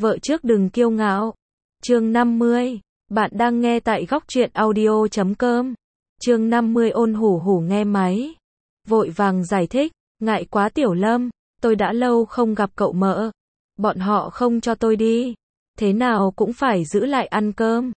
Vợ trước đừng kiêu ngạo. Chương 50. Bạn đang nghe tại góc truyện audio.com. Chương 50 ôn hủ hủ nghe máy. Vội vàng giải thích, ngại quá Tiểu Lâm, tôi đã lâu không gặp cậu mợ. Bọn họ không cho tôi đi. Thế nào cũng phải giữ lại ăn cơm.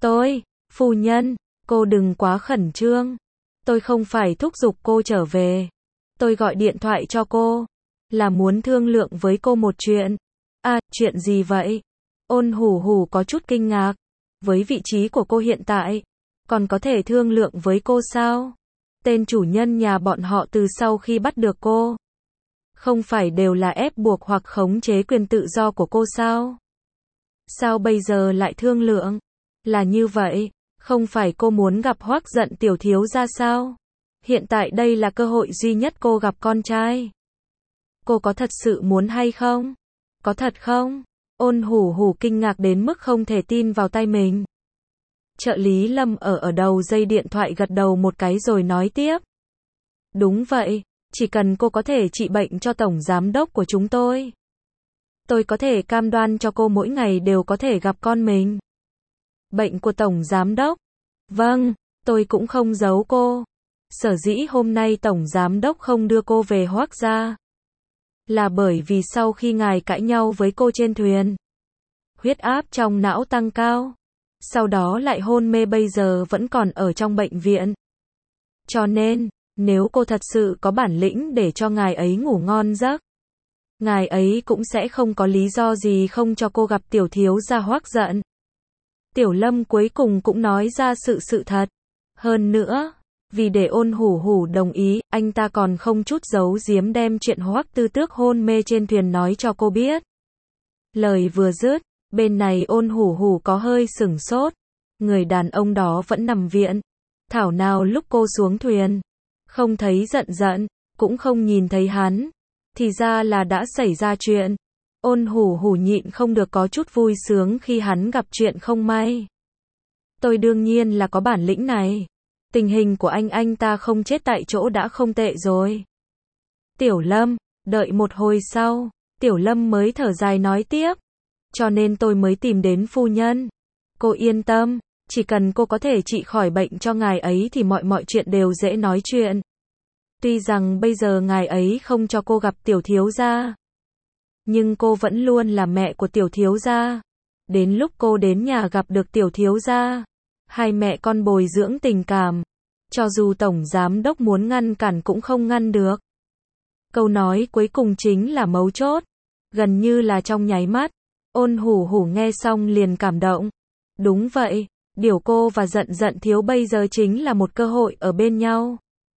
Phu nhân, cô đừng quá khẩn trương. Tôi không phải thúc giục cô trở về. Tôi gọi điện thoại cho cô, là muốn thương lượng với cô một chuyện. À, chuyện gì vậy? Ôn hủ hủ có chút kinh ngạc. Với vị trí của cô hiện tại, còn có thể thương lượng với cô sao? Tên chủ nhân nhà bọn họ từ sau khi bắt được cô, không phải đều là ép buộc hoặc khống chế quyền tự do của cô sao? Sao bây giờ lại thương lượng? Là như vậy, không phải cô muốn gặp Hoắc Dận tiểu thiếu gia sao? Hiện tại đây là cơ hội duy nhất cô gặp con trai. Cô có thật sự muốn hay không? Có thật không? Ôn hủ hủ kinh ngạc đến mức không thể tin vào tay mình. Trợ lý Lâm ở đầu dây điện thoại gật đầu một cái rồi nói tiếp. Đúng vậy, chỉ cần cô có thể trị bệnh cho tổng giám đốc của chúng tôi có thể cam đoan cho cô mỗi ngày đều có thể gặp con mình. Bệnh của tổng giám đốc? Vâng, tôi cũng không giấu cô. Sở dĩ hôm nay tổng giám đốc không đưa cô về Hoắc gia, là bởi vì sau khi ngài cãi nhau với cô trên thuyền, huyết áp trong não tăng cao, sau đó lại hôn mê, bây giờ vẫn còn ở trong bệnh viện. Cho nên, nếu cô thật sự có bản lĩnh để cho ngài ấy ngủ ngon giấc, ngài ấy cũng sẽ không có lý do gì không cho cô gặp tiểu thiếu gia Hoắc Dận. Tiểu Lâm cuối cùng cũng nói ra sự thật. Hơn nữa, vì để ôn hủ hủ đồng ý, anh ta còn không chút giấu giếm đem chuyện Hoắc Tư Tước hôn mê trên thuyền nói cho cô biết. Lời vừa dứt, bên này ôn hủ hủ có hơi sửng sốt. Người đàn ông đó vẫn nằm viện. Thảo nào lúc cô xuống thuyền, không thấy Dận, cũng không nhìn thấy hắn. Thì ra là đã xảy ra chuyện. Ôn hủ hủ nhịn không được có chút vui sướng khi hắn gặp chuyện không may. Tôi đương nhiên là có bản lĩnh này. Tình hình của anh ta không chết tại chỗ đã không tệ rồi. Tiểu Lâm, đợi một hồi sau, Tiểu Lâm mới thở dài nói tiếp. Cho nên tôi mới tìm đến phu nhân. Cô yên tâm, chỉ cần cô có thể trị khỏi bệnh cho ngài ấy thì mọi chuyện đều dễ nói chuyện. Tuy rằng bây giờ ngài ấy không cho cô gặp tiểu thiếu gia, nhưng cô vẫn luôn là mẹ của tiểu thiếu gia. Đến lúc cô đến nhà gặp được tiểu thiếu gia, hai mẹ con bồi dưỡng tình cảm, cho dù tổng giám đốc muốn ngăn cản cũng không ngăn được. Câu nói cuối cùng chính là mấu chốt. Gần như là trong nháy mắt, ôn hủ hủ nghe xong liền cảm động. Đúng vậy, điều cô và Dận thiếu bây giờ chính là một cơ hội ở bên nhau.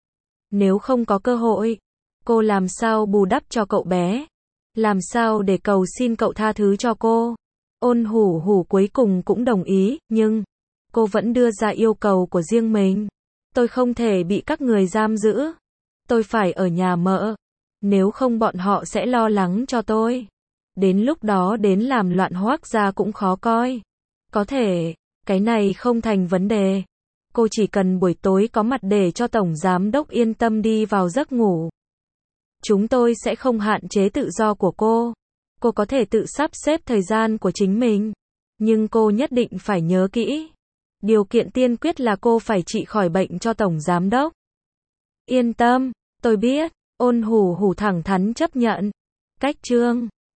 Nếu không có cơ hội, cô làm sao bù đắp cho cậu bé? Làm sao để cầu xin cậu tha thứ cho cô? Ôn hủ hủ cuối cùng cũng đồng ý, nhưng cô vẫn đưa ra yêu cầu của riêng mình. Tôi không thể bị các người giam giữ. Tôi phải ở nhà mợ. Nếu không bọn họ sẽ lo lắng cho tôi. Đến lúc đó đến làm loạn Hoắc gia cũng khó coi. Có thể, cái này không thành vấn đề. Cô chỉ cần buổi tối có mặt để cho tổng giám đốc yên tâm đi vào giấc ngủ. Chúng tôi sẽ không hạn chế tự do của cô. Cô có thể tự sắp xếp thời gian của chính mình. Nhưng cô nhất định phải nhớ kỹ. Điều kiện tiên quyết là cô phải trị khỏi bệnh cho tổng giám đốc. Yên tâm, tôi biết. Ôn hủ hủ thẳng thắn chấp nhận. Cách chương